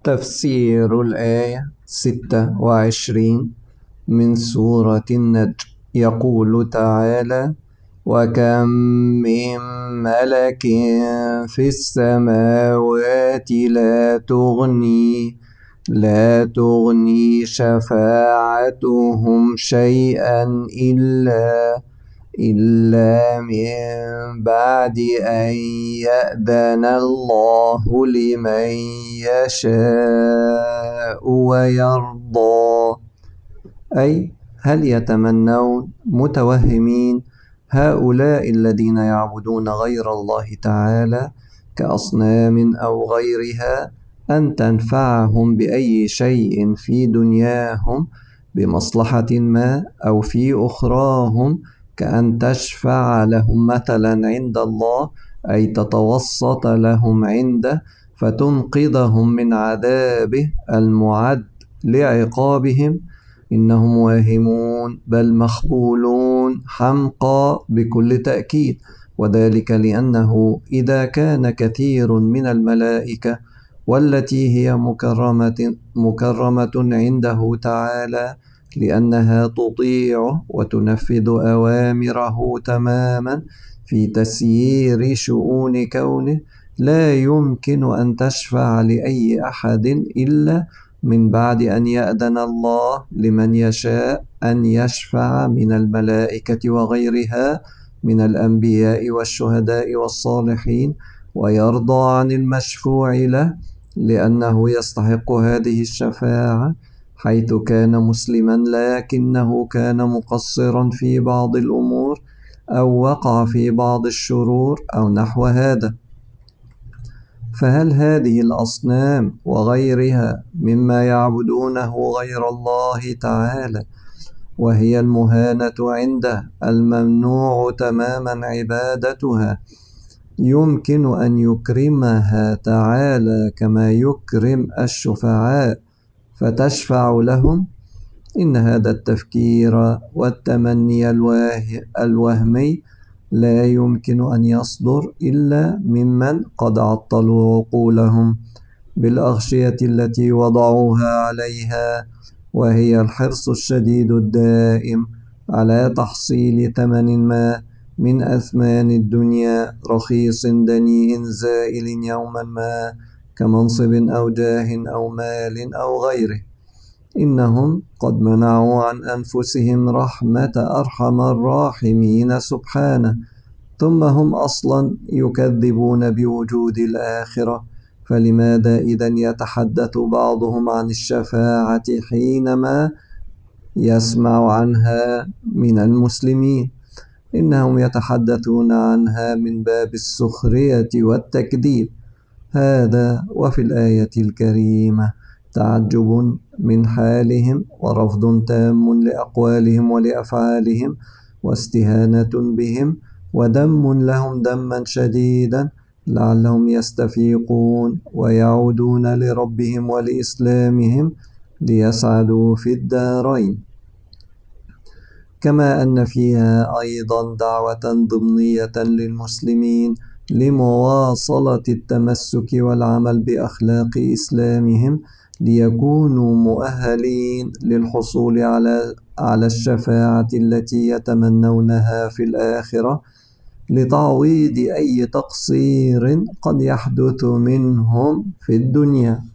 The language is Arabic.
تفسير الآية 26 من سورة النجم. يقول تعالى: وكم من ملك في السماوات لا تغني شفاعتهم شيئا إلا من بعد أن يأذن الله لمن يشاء ويرضى. أي هل يتمنون متوهمين هؤلاء الذين يعبدون غير الله تعالى كأصنام أو غيرها أن تنفعهم بأي شيء في دنياهم بمصلحة ما، أو في أخراهم كأن تشفع لهم مثلا عند الله، أي تتوسط لهم عنده فتنقذهم من عذابه المعد لعقابهم؟ إنهم واهمون، بل مخبولون حمقى بكل تأكيد. وذلك لأنه إذا كان كثير من الملائكة والتي هي مكرمة عنده تعالى لأنها تطيع وتنفذ أوامره تماما في تسيير شؤون كونه، لا يمكن أن تشفع لأي أحد إلا من بعد أن يأذن الله لمن يشاء أن يشفع من الملائكة وغيرها من الأنبياء والشهداء والصالحين، ويرضى عن المشفوع له لأنه يستحق هذه الشفاعة، حيث كان مسلما لكنه كان مقصرا في بعض الأمور أو وقع في بعض الشرور أو نحو هذا. فهل هذه الأصنام وغيرها مما يعبدونه غير الله تعالى، وهي المهانة عنده الممنوع تماما عبادتها، يمكن أن يكرمها تعالى كما يكرم الشفعاء فتشفع لهم؟ إن هذا التفكير والتمني الوهمي لا يمكن أن يصدر إلا ممن قد عطلوا عقولهم بالأغشية التي وضعوها عليها، وهي الحرص الشديد الدائم على تحصيل ثمن ما من أثمان الدنيا، رخيص دنيء زائل يوما ما، كمنصب أو جاه أو مال أو غيره. إنهم قد منعوا عن أنفسهم رحمة أرحم الراحمين سبحانه، ثم هم أصلا يكذبون بوجود الآخرة، فلماذا إذن يتحدث بعضهم عن الشفاعة حينما يسمع عنها من المسلمين؟ إنهم يتحدثون عنها من باب السخرية والتكذيب. هذا وفي الآية الكريمة تعجب من حالهم ورفض تام لأقوالهم ولأفعالهم واستهانة بهم وذم لهم ذما شديدا لعلهم يستفيقون ويعودون لربهم ولإسلامهم ليسعدوا في الدارين. كما أن فيها أيضا دعوة ضمنية للمسلمين لمواصلة التمسك والعمل بأخلاق إسلامهم ليكونوا مؤهلين للحصول على الشفاعة التي يتمنونها في الآخرة، لتعويض أي تقصير قد يحدث منهم في الدنيا.